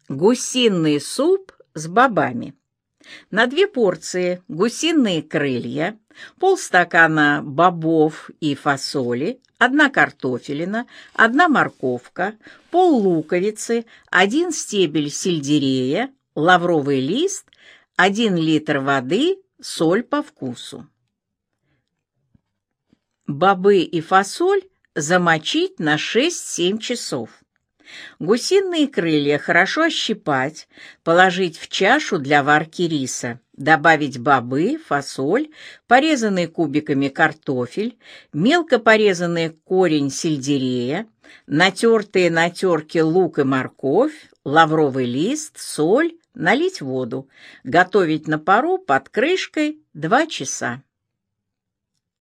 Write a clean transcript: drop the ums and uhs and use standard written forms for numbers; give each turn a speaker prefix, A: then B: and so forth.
A: Гусиный суп с бобами. На 2 порции гусиные крылья, полстакана бобов и фасоли, 1 картофелина, 1 морковка, пол-луковицы, 1 стебель сельдерея, лавровый лист, 1 литр воды, соль по вкусу. Бобы и фасоль замочить на 6-7 часов. Гусиные крылья хорошо ощипать, положить в чашу для варки риса, добавить бобы, фасоль, порезанный кубиками картофель, мелко порезанный корень сельдерея, натертые на терке лук и морковь, лавровый лист, соль, налить воду, готовить на пару под крышкой 2 часа.